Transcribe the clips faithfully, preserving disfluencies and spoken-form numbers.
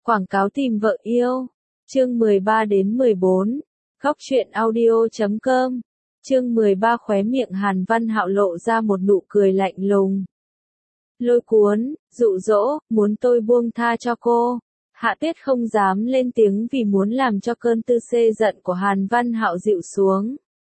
Quảng cáo tìm vợ yêu. Chương mười ba đến mười bốn. Góc truyện audio chấm com. Chương mười ba khóe miệng Hàn Văn Hạo lộ ra một nụ cười lạnh lùng. Lôi cuốn, dụ dỗ, muốn tôi buông tha cho cô. Hạ Tuyết không dám lên tiếng vì muốn làm cho cơn tư xê giận của Hàn Văn Hạo dịu xuống.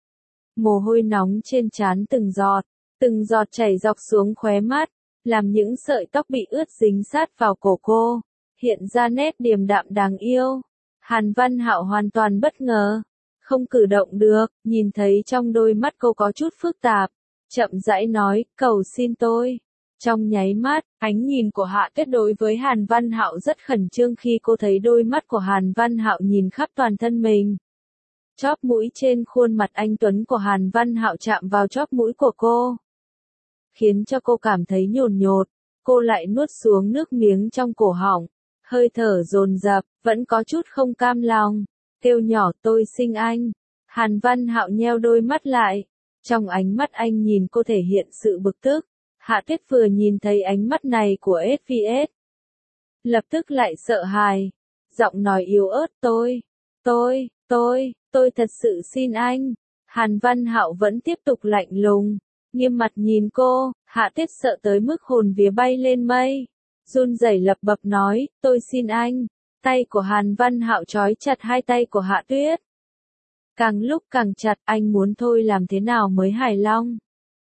Mồ hôi nóng trên trán từng giọt, từng giọt chảy dọc xuống khóe mắt, làm những sợi tóc bị ướt dính sát vào cổ cô, hiện ra nét điềm đạm đáng yêu. Hàn Văn Hạo hoàn toàn bất ngờ, không cử động được, nhìn thấy trong đôi mắt cô có chút phức tạp, chậm rãi nói, cầu xin tôi. Trong nháy mắt, ánh nhìn của Hạ Tuyết đối với Hàn Văn Hạo rất khẩn trương khi cô thấy đôi mắt của Hàn Văn Hạo nhìn khắp toàn thân mình. Chóp mũi trên khuôn mặt anh tuấn của Hàn Văn Hạo chạm vào chóp mũi của cô, khiến cho cô cảm thấy nhồn nhột, cô lại nuốt xuống nước miếng trong cổ họng, hơi thở dồn dập, vẫn có chút không cam lòng, kêu nhỏ tôi xin anh. Hàn Văn Hạo nheo đôi mắt lại, trong ánh mắt anh nhìn cô thể hiện sự bực tức. Hạ Tuyết vừa nhìn thấy ánh mắt này của ét vê ét, lập tức lại sợ hãi, giọng nói yếu ớt tôi, tôi, tôi, tôi thật sự xin anh. Hàn Văn Hạo vẫn tiếp tục lạnh lùng, nghiêm mặt nhìn cô, Hạ Tuyết sợ tới mức hồn vía bay lên mây, run rẩy lập bập nói, tôi xin anh. Tay của Hàn Văn Hạo trói chặt hai tay của Hạ Tuyết. Càng lúc càng chặt, anh muốn thôi làm thế nào mới hài lòng.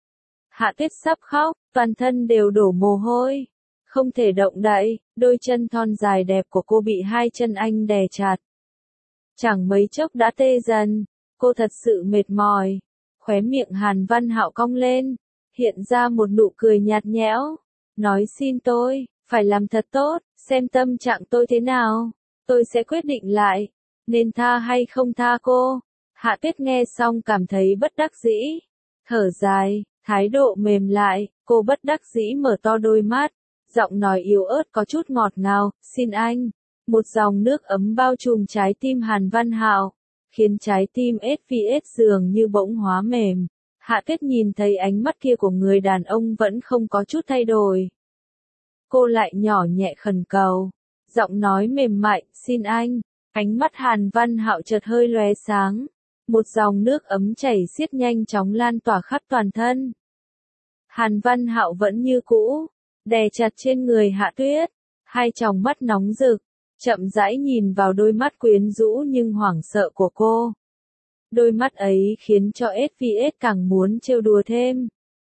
Hạ Tuyết sắp khóc, toàn thân đều đổ mồ hôi, không thể động đậy, đôi chân thon dài đẹp của cô bị hai chân anh đè chặt. Chẳng mấy chốc đã tê dần, cô thật sự mệt mỏi. Khóe miệng Hàn Văn Hạo cong lên, hiện ra một nụ cười nhạt nhẽo, nói xin tôi, phải làm thật tốt, xem tâm trạng tôi thế nào, tôi sẽ quyết định lại, nên tha hay không tha cô. Hạ Tuyết nghe xong cảm thấy bất đắc dĩ, thở dài, thái độ mềm lại, cô bất đắc dĩ mở to đôi mắt, giọng nói yếu ớt có chút ngọt ngào, xin anh. Một dòng nước ấm bao trùm trái tim Hàn Văn Hạo, khiến trái tim ét vê ét dường như bỗng hóa mềm. Hạ Tuyết nhìn thấy ánh mắt kia của người đàn ông vẫn không có chút thay đổi. Cô lại nhỏ nhẹ khẩn cầu, giọng nói mềm mại, xin anh. Ánh mắt Hàn Văn Hạo chợt hơi lóe sáng, một dòng nước ấm chảy xiết nhanh chóng lan tỏa khắp toàn thân. Hàn Văn Hạo vẫn như cũ, đè chặt trên người Hạ Tuyết, hai tròng mắt nóng rực, chậm rãi nhìn vào đôi mắt quyến rũ nhưng hoảng sợ của cô. Đôi mắt ấy khiến cho ét vê ét càng muốn trêu đùa thêm.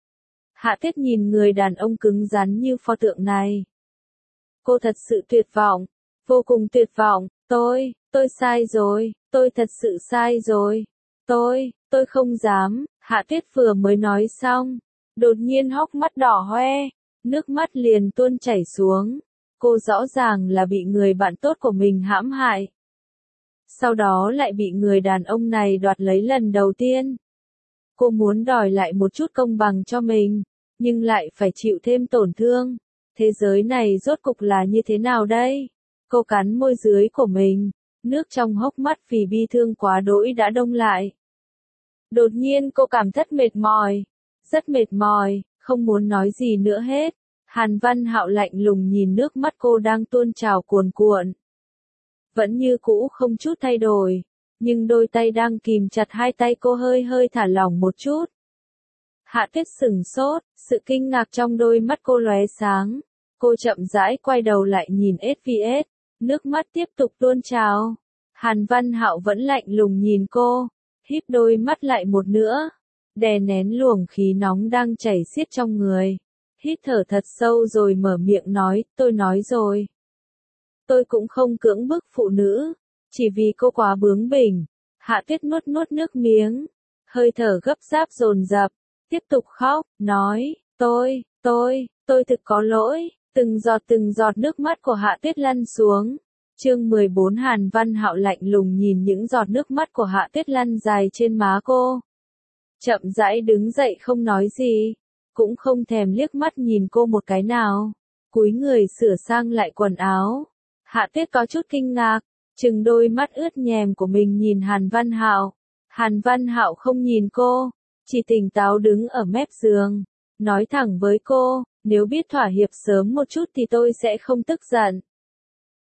Hạ Tuyết nhìn người đàn ông cứng rắn như pho tượng này. Cô thật sự tuyệt vọng, vô cùng tuyệt vọng, tôi, tôi sai rồi, tôi thật sự sai rồi, tôi, tôi không dám. Hạ Tuyết vừa mới nói xong, đột nhiên hốc mắt đỏ hoe, nước mắt liền tuôn chảy xuống. Cô rõ ràng là bị người bạn tốt của mình hãm hại. Sau đó lại bị người đàn ông này đoạt lấy lần đầu tiên. Cô muốn đòi lại một chút công bằng cho mình, nhưng lại phải chịu thêm tổn thương. Thế giới này rốt cục là như thế nào đây? Cô cắn môi dưới của mình, nước trong hốc mắt vì bi thương quá đỗi đã đông lại. Đột nhiên cô cảm thấy mệt mỏi, rất mệt mỏi, không muốn nói gì nữa hết. Hàn Văn Hạo lạnh lùng nhìn nước mắt cô đang tuôn trào cuồn cuộn. Vẫn như cũ không chút thay đổi, nhưng đôi tay đang kìm chặt hai tay cô hơi hơi thả lỏng một chút. Hạ Tuyết sửng sốt, sự kinh ngạc trong đôi mắt cô lóe sáng. Cô chậm rãi quay đầu lại nhìn ét vê ét, nước mắt tiếp tục tuôn trào. Hàn Văn Hạo vẫn lạnh lùng nhìn cô, híp đôi mắt lại một nữa, đè nén luồng khí nóng đang chảy xiết trong người. Hít thở thật sâu rồi mở miệng nói, tôi nói rồi. Tôi cũng không cưỡng bức phụ nữ, chỉ vì cô quá bướng bỉnh. Hạ Tuyết nuốt nuốt nước miếng, hơi thở gấp gáp dồn dập, tiếp tục khóc, nói, tôi, tôi, tôi thực có lỗi. Từng giọt từng giọt nước mắt của Hạ Tuyết lăn xuống. Chương mười bốn Hàn Văn Hạo lạnh lùng nhìn những giọt nước mắt của Hạ Tuyết lăn dài trên má cô. Chậm rãi đứng dậy không nói gì, cũng không thèm liếc mắt nhìn cô một cái nào, cúi người sửa sang lại quần áo. Hạ Tuyết có chút kinh ngạc, trừng đôi mắt ướt nhèm của mình nhìn Hàn Văn Hạo. Hàn Văn Hạo không nhìn cô, chỉ tỉnh táo đứng ở mép giường, nói thẳng với cô, nếu biết thỏa hiệp sớm một chút thì tôi sẽ không tức giận.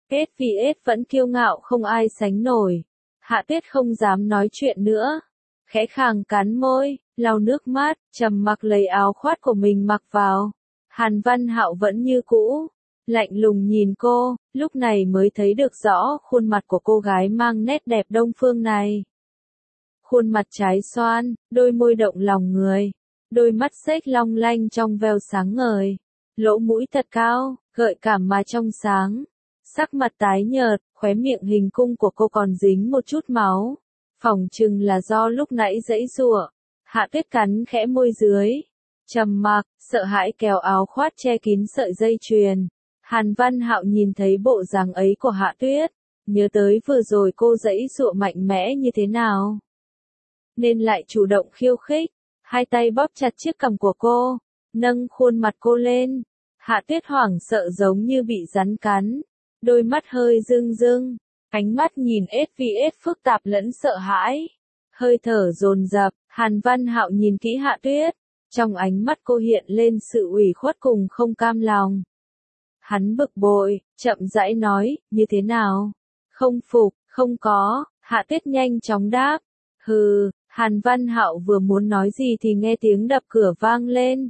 ét vê ét vẫn kiêu ngạo không ai sánh nổi. Hạ Tuyết không dám nói chuyện nữa. Khẽ khàng cắn môi, lau nước mắt, trầm mặc lấy áo khoác của mình mặc vào. Hàn Văn Hạo vẫn như cũ, lạnh lùng nhìn cô, lúc này mới thấy được rõ khuôn mặt của cô gái mang nét đẹp đông phương này. Khuôn mặt trái xoan, đôi môi động lòng người, đôi mắt xếch long lanh trong veo sáng ngời, lỗ mũi thật cao, gợi cảm mà trong sáng. Sắc mặt tái nhợt, khóe miệng hình cung của cô còn dính một chút máu. Phỏng chừng là do lúc nãy giãy giụa. Hạ Tuyết cắn khẽ môi dưới, trầm mặc, sợ hãi kéo áo khoác che kín sợi dây chuyền. Hàn Văn Hạo nhìn thấy bộ dáng ấy của Hạ Tuyết, nhớ tới vừa rồi cô giãy giụa mạnh mẽ như thế nào, nên lại chủ động khiêu khích, hai tay bóp chặt chiếc cằm của cô, nâng khuôn mặt cô lên. Hạ Tuyết hoảng sợ giống như bị rắn cắn, đôi mắt hơi rưng rưng, ánh mắt nhìn ét vê ét phức tạp lẫn sợ hãi, hơi thở dồn dập. Hàn Văn Hạo nhìn kỹ Hạ Tuyết, trong ánh mắt cô hiện lên sự ủy khuất cùng không cam lòng. Hắn bực bội, chậm rãi nói, như thế nào? Không phục, không có. Hạ Tuyết nhanh chóng đáp. Hừ. Hàn Văn Hạo vừa muốn nói gì thì nghe tiếng đập cửa vang lên.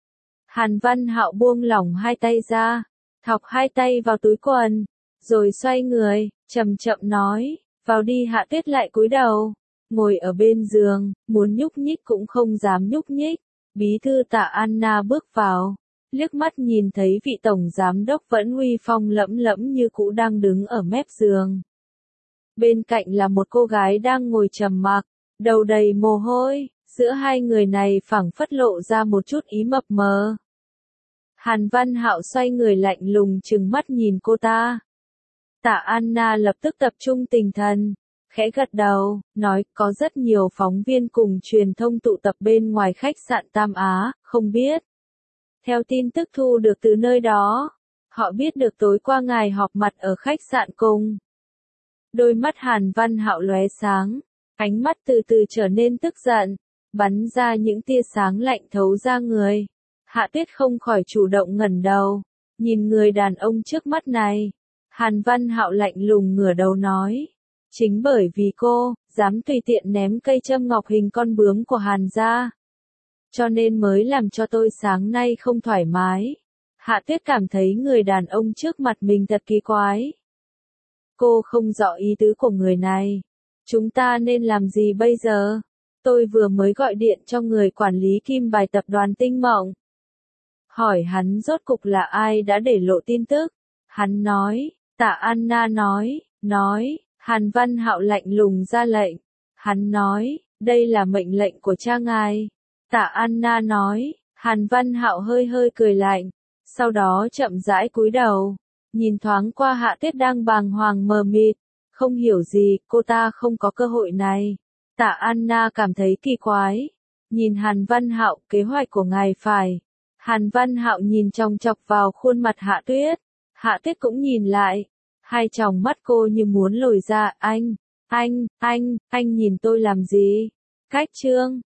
Hàn Văn Hạo buông lỏng hai tay ra, thọc hai tay vào túi quần, rồi xoay người, chậm chậm nói, vào đi. Hạ Tuyết lại cúi đầu, ngồi ở bên giường, muốn nhúc nhích cũng không dám nhúc nhích. Bí thư Tạ Anna bước vào, liếc mắt nhìn thấy vị tổng giám đốc vẫn uy phong lẫm lẫm như cũ đang đứng ở mép giường. Bên cạnh là một cô gái đang ngồi trầm mặc, đầu đầy mồ hôi, giữa hai người này phảng phất lộ ra một chút ý mập mờ. Hàn Văn Hạo xoay người lạnh lùng trừng mắt nhìn cô ta. Tạ Anna lập tức tập trung tinh thần, khẽ gật đầu, nói, có rất nhiều phóng viên cùng truyền thông tụ tập bên ngoài khách sạn Tam Á, không biết. Theo tin tức thu được từ nơi đó, họ biết được tối qua ngài họp mặt ở khách sạn cùng. Đôi mắt Hàn Văn Hạo lóe sáng, ánh mắt từ từ trở nên tức giận, bắn ra những tia sáng lạnh thấu ra người. Hạ Tuyết không khỏi chủ động ngẩng đầu, nhìn người đàn ông trước mắt này. Hàn Văn Hạo lạnh lùng ngửa đầu nói, chính bởi vì cô dám tùy tiện ném cây châm ngọc hình con bướm của Hàn gia, cho nên mới làm cho tôi sáng nay không thoải mái. Hạ Tuyết cảm thấy người đàn ông trước mặt mình thật kỳ quái. Cô không rõ ý tứ của người này. Chúng ta nên làm gì bây giờ? Tôi vừa mới gọi điện cho người quản lý kim bài tập đoàn Tinh Mộng, hỏi hắn rốt cục là ai đã để lộ tin tức. Hắn nói, Tạ Anna nói, nói, Hàn Văn Hạo lạnh lùng ra lệnh. Hắn nói, đây là mệnh lệnh của cha ngài. Tạ Anna nói. Hàn Văn Hạo hơi hơi cười lạnh, sau đó chậm rãi cúi đầu, nhìn thoáng qua Hạ Tuyết đang bàng hoàng mờ mịt, không hiểu gì, cô ta không có cơ hội này. Tạ Anna cảm thấy kỳ quái, nhìn Hàn Văn Hạo, kế hoạch của ngài phải. Hàn Văn Hạo nhìn chòng chọc vào khuôn mặt Hạ Tuyết, Hạ Tuyết cũng nhìn lại, hai tròng mắt cô như muốn lồi ra. Anh, anh, anh, anh nhìn tôi làm gì? Cách chương